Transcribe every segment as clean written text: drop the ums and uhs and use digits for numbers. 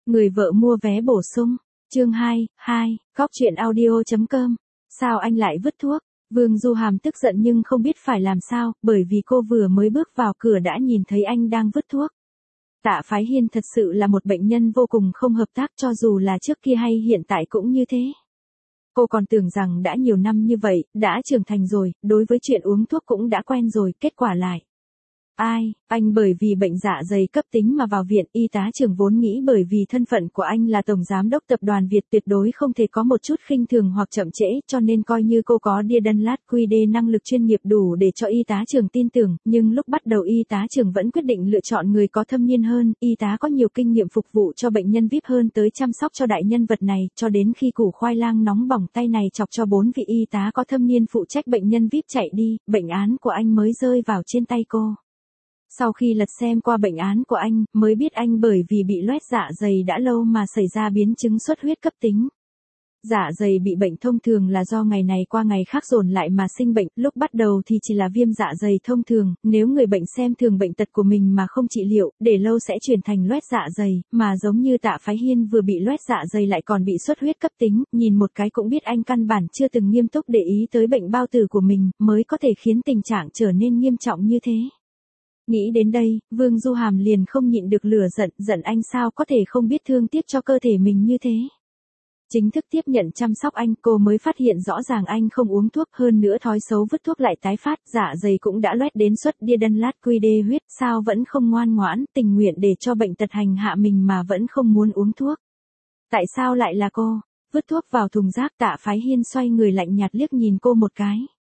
Người vợ mua vé bổ sung. Chương 2, Cóc truyện audio.com. Sao anh lại vứt thuốc? Vương Du Hàm tức giận nhưng không biết phải làm sao, bởi vì cô vừa mới bước vào cửa đã nhìn thấy anh đang vứt thuốc. Tạ Phái Hiên thật sự là một bệnh nhân vô cùng không hợp tác, cho dù là trước kia hay hiện tại cũng như thế. Cô còn tưởng rằng đã nhiều năm như vậy, đã trưởng thành rồi, đối với chuyện uống thuốc cũng đã quen rồi, kết quả lại. Anh bởi vì bệnh dạ dày cấp tính mà vào viện. Y tá trưởng vốn nghĩ bởi vì thân phận của anh là tổng giám đốc tập đoàn Việt tuyệt đối không thể có một chút khinh thường hoặc chậm trễ, cho nên coi như cô có Dedanlat QD năng lực chuyên nghiệp đủ để cho y tá trưởng tin tưởng, nhưng lúc bắt đầu y tá trưởng vẫn quyết định lựa chọn người có thâm niên hơn, y tá có nhiều kinh nghiệm phục vụ cho bệnh nhân VIP hơn tới chăm sóc cho đại nhân vật này, cho đến khi củ khoai lang nóng bỏng tay này chọc cho 4 vị y tá có thâm niên phụ trách bệnh nhân VIP chạy đi, bệnh án của anh mới rơi vào trên tay cô. Sau khi lật xem qua bệnh án của anh, mới biết anh bởi vì bị loét dạ dày đã lâu mà xảy ra biến chứng xuất huyết cấp tính. Dạ dày bị bệnh thông thường là do ngày này qua ngày khác dồn lại mà sinh bệnh, lúc bắt đầu thì chỉ là viêm dạ dày thông thường, nếu người bệnh xem thường bệnh tật của mình mà không trị liệu, để lâu sẽ chuyển thành loét dạ dày, mà giống như Tạ Phái Hiên vừa bị loét dạ dày lại còn bị xuất huyết cấp tính, nhìn một cái cũng biết anh căn bản chưa từng nghiêm túc để ý tới bệnh bao tử của mình, mới có thể khiến tình trạng trở nên nghiêm trọng như thế. Nghĩ đến đây, Vương Du Hàm liền không nhịn được lửa giận anh sao có thể không biết thương tiếc cho cơ thể mình như thế. Chính thức tiếp nhận chăm sóc anh, cô mới phát hiện rõ ràng anh không uống thuốc, hơn nữa thói xấu vứt thuốc lại tái phát, dạ dày cũng đã loét đến suất Dedanlat QD huyết, sao vẫn không ngoan ngoãn, tình nguyện để cho bệnh tật hành hạ mình mà vẫn không muốn uống thuốc. Tại sao lại là cô? Vứt thuốc vào thùng rác. Tạ Phái Hiên xoay người lạnh nhạt liếc nhìn cô một cái.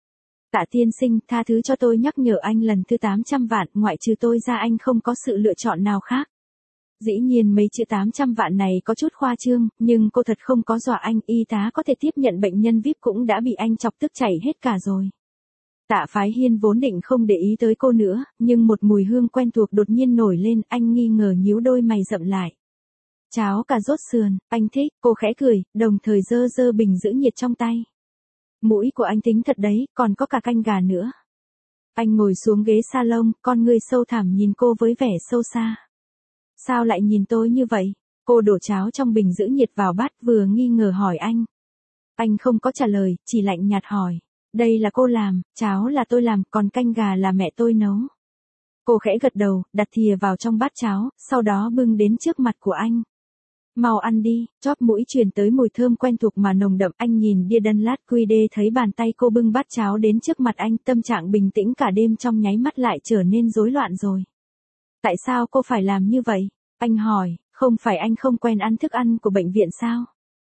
Tạ tiên sinh, tha thứ cho tôi nhắc nhở anh lần thứ 800 vạn, ngoại trừ tôi ra anh không có sự lựa chọn nào khác. Dĩ nhiên mấy chữ 800 vạn này có chút khoa trương, nhưng cô thật không có dọa anh, y tá có thể tiếp nhận bệnh nhân VIP cũng đã bị anh chọc tức chảy hết cả rồi. Tạ Phái Hiên vốn định không để ý tới cô nữa, nhưng một mùi hương quen thuộc đột nhiên nổi lên, anh nghi ngờ nhíu đôi mày rậm lại. Cháo cà rốt sườn, anh thích, cô khẽ cười, đồng thời giơ bình giữ nhiệt trong tay. Mũi của anh tính thật đấy, còn có cả canh gà nữa. Anh ngồi xuống ghế salon, con ngươi sâu thẳm nhìn cô với vẻ sâu xa. Sao lại nhìn tôi như vậy? Cô đổ cháo trong bình giữ nhiệt vào bát, vừa nghi ngờ hỏi anh. Anh không có trả lời, chỉ lạnh nhạt hỏi. Đây là cô làm, cháo là tôi làm, còn canh gà là mẹ tôi nấu. Cô khẽ gật đầu, đặt thìa vào trong bát cháo, sau đó bưng đến trước mặt của anh. Mau ăn đi. Chóp mũi truyền tới mùi thơm quen thuộc mà nồng đậm. Anh nhìn Dedanlat QD thấy bàn tay cô bưng bát cháo đến trước mặt anh, tâm trạng bình tĩnh cả đêm trong nháy mắt lại trở nên rối loạn rồi. Tại sao cô phải làm như vậy? Anh hỏi, không phải anh không quen ăn thức ăn của bệnh viện sao?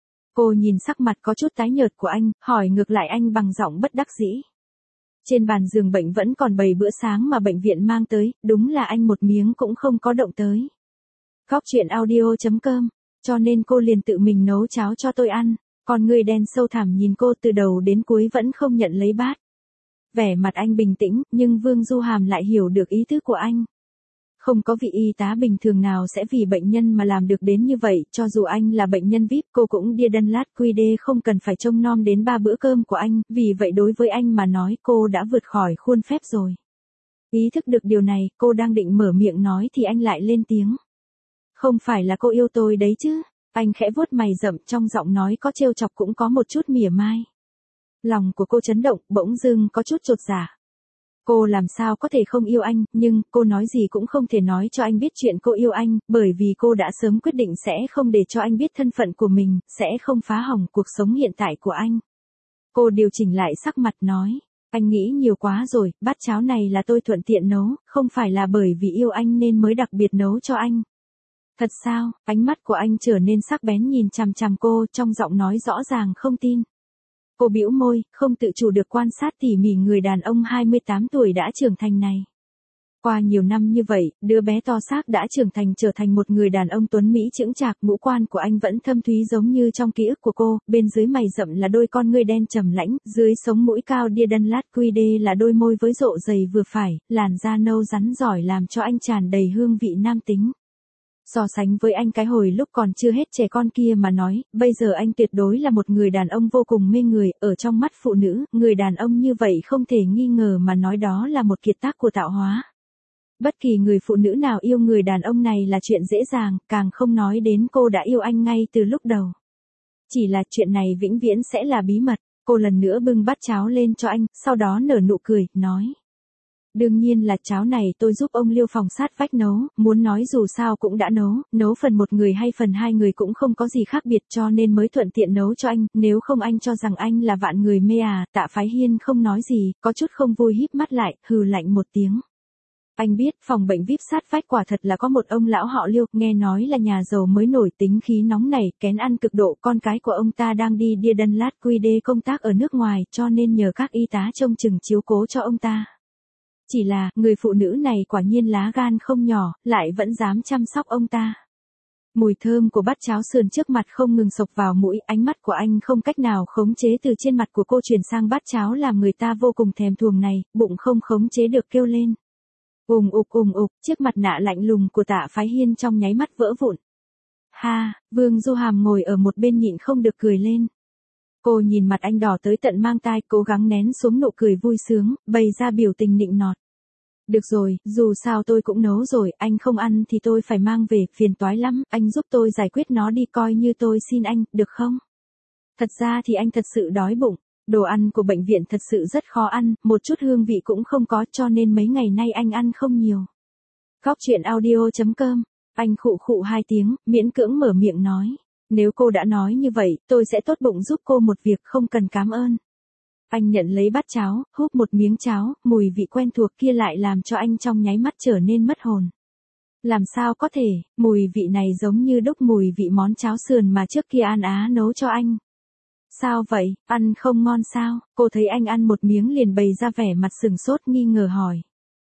Cô nhìn sắc mặt có chút tái nhợt của anh, hỏi ngược lại anh bằng giọng bất đắc dĩ. Trên bàn giường bệnh vẫn còn bày bữa sáng mà bệnh viện mang tới, đúng là anh một miếng cũng không có động tới. Cóc truyện audio.com. Cho nên cô liền tự mình nấu cháo cho tôi ăn. Còn người đen sâu thẳm nhìn cô từ đầu đến cuối vẫn không nhận lấy bát. Vẻ mặt anh bình tĩnh, nhưng Vương Du Hàm lại hiểu được ý tứ của anh. Không có vị y tá bình thường nào sẽ vì bệnh nhân mà làm được đến như vậy, cho dù anh là bệnh nhân VIP, cô cũng Dedanlat QD không cần phải trông nom đến 3 bữa cơm của anh, vì vậy đối với anh mà nói cô đã vượt khỏi khuôn phép rồi. Ý thức được điều này, cô đang định mở miệng nói thì anh lại lên tiếng. Không phải là cô yêu tôi đấy chứ? Anh khẽ vuốt mày rậm, trong giọng nói có trêu chọc cũng có một chút mỉa mai. Lòng của cô chấn động, bỗng dưng có chút chột dạ. Cô làm sao có thể không yêu anh, nhưng cô nói gì cũng không thể nói cho anh biết chuyện cô yêu anh, bởi vì cô đã sớm quyết định sẽ không để cho anh biết thân phận của mình, sẽ không phá hỏng cuộc sống hiện tại của anh. Cô điều chỉnh lại sắc mặt nói, anh nghĩ nhiều quá rồi, bát cháo này là tôi thuận tiện nấu, không phải là bởi vì yêu anh nên mới đặc biệt nấu cho anh. Thật sao? Ánh mắt của anh trở nên sắc bén nhìn chằm chằm cô, trong giọng nói rõ ràng không tin. Cô bĩu môi, không tự chủ được quan sát tỉ mỉ người đàn ông 28 tuổi đã trưởng thành này. Qua nhiều năm như vậy, đứa bé to xác đã trưởng thành trở thành một người đàn ông tuấn mỹ chững chạc, ngũ quan của anh vẫn thâm thúy giống như trong ký ức của cô, bên dưới mày rậm là đôi con ngươi đen trầm lãnh, dưới sống mũi cao Dedanlat QD là đôi môi với rộ dày vừa phải, làn da nâu rắn giỏi làm cho anh tràn đầy hương vị nam tính. So sánh với anh cái hồi lúc còn chưa hết trẻ con kia mà nói, bây giờ anh tuyệt đối là một người đàn ông vô cùng mê người, ở trong mắt phụ nữ, người đàn ông như vậy không thể nghi ngờ mà nói đó là một kiệt tác của tạo hóa. Bất kỳ người phụ nữ nào yêu người đàn ông này là chuyện dễ dàng, càng không nói đến cô đã yêu anh ngay từ lúc đầu. Chỉ là chuyện này vĩnh viễn sẽ là bí mật. Cô lần nữa bưng bát cháo lên cho anh, sau đó nở nụ cười, nói. Đương nhiên là cháo này tôi giúp ông Liêu phòng sát vách nấu, muốn nói dù sao cũng đã nấu phần một người hay phần hai người cũng không có gì khác biệt cho nên mới thuận tiện nấu cho anh, nếu không anh cho rằng anh là vạn người mê à. Tạ Phái Hiên không nói gì, có chút không vui híp mắt lại, hừ lạnh một tiếng. Anh biết, phòng bệnh VIP sát vách quả thật là có một ông lão họ Liêu, nghe nói là nhà giàu mới nổi, tính khí nóng nảy, kén ăn cực độ, con cái của ông ta đang đi Deardenlad quy đê công tác ở nước ngoài, cho nên nhờ các y tá trông chừng chiếu cố cho ông ta. Chỉ là, người phụ nữ này quả nhiên lá gan không nhỏ, lại vẫn dám chăm sóc ông ta. Mùi thơm của bát cháo sườn trước mặt không ngừng xộc vào mũi, ánh mắt của anh không cách nào khống chế từ trên mặt của cô chuyển sang bát cháo làm người ta vô cùng thèm thuồng này, bụng không khống chế được kêu lên. Ùng ục, chiếc mặt nạ lạnh lùng của Tạ Phái Hiên trong nháy mắt vỡ vụn. Ha, Vương Du Hàm ngồi ở một bên nhịn không được cười lên. Cô nhìn mặt anh đỏ tới tận mang tai, cố gắng nén xuống nụ cười vui sướng, bày ra biểu tình nịnh nọt. Được rồi, dù sao tôi cũng nấu rồi, anh không ăn thì tôi phải mang về, phiền toái lắm, anh giúp tôi giải quyết nó đi, coi như tôi xin anh, được không? Thật ra thì anh thật sự đói bụng. Đồ ăn của bệnh viện thật sự rất khó ăn, một chút hương vị cũng không có cho nên mấy ngày nay anh ăn không nhiều. Góc chuyện audio.com, anh khụ khụ hai tiếng, miễn cưỡng mở miệng nói. Nếu cô đã nói như vậy, tôi sẽ tốt bụng giúp cô một việc không cần cảm ơn. Anh nhận lấy bát cháo, húp một miếng cháo, mùi vị quen thuộc kia lại làm cho anh trong nháy mắt trở nên mất hồn. Làm sao có thể, mùi vị này giống như đúc mùi vị món cháo sườn mà trước kia An Á nấu cho anh. Sao vậy, ăn không ngon sao? Cô thấy anh ăn một miếng liền bày ra vẻ mặt sừng sốt nghi ngờ hỏi.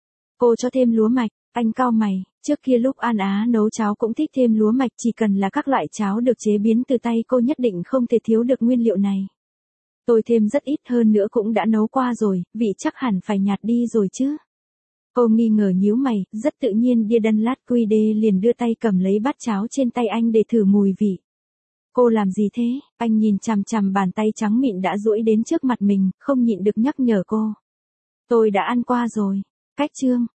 Cô cho thêm lúa mạch, anh cau mày, trước kia lúc An Á nấu cháo cũng thích thêm lúa mạch, chỉ cần là các loại cháo được chế biến từ tay cô nhất định không thể thiếu được nguyên liệu này. Tôi thêm rất ít hơn nữa cũng đã nấu qua rồi, vị chắc hẳn phải nhạt đi rồi chứ. Cô nghi ngờ nhíu mày, rất tự nhiên Deardenlad quy đê liền đưa tay cầm lấy bát cháo trên tay anh để thử mùi vị. Cô làm gì thế? Anh nhìn chằm chằm bàn tay trắng mịn đã duỗi đến trước mặt mình, không nhịn được nhắc nhở cô. Tôi đã ăn qua rồi. Cách chương.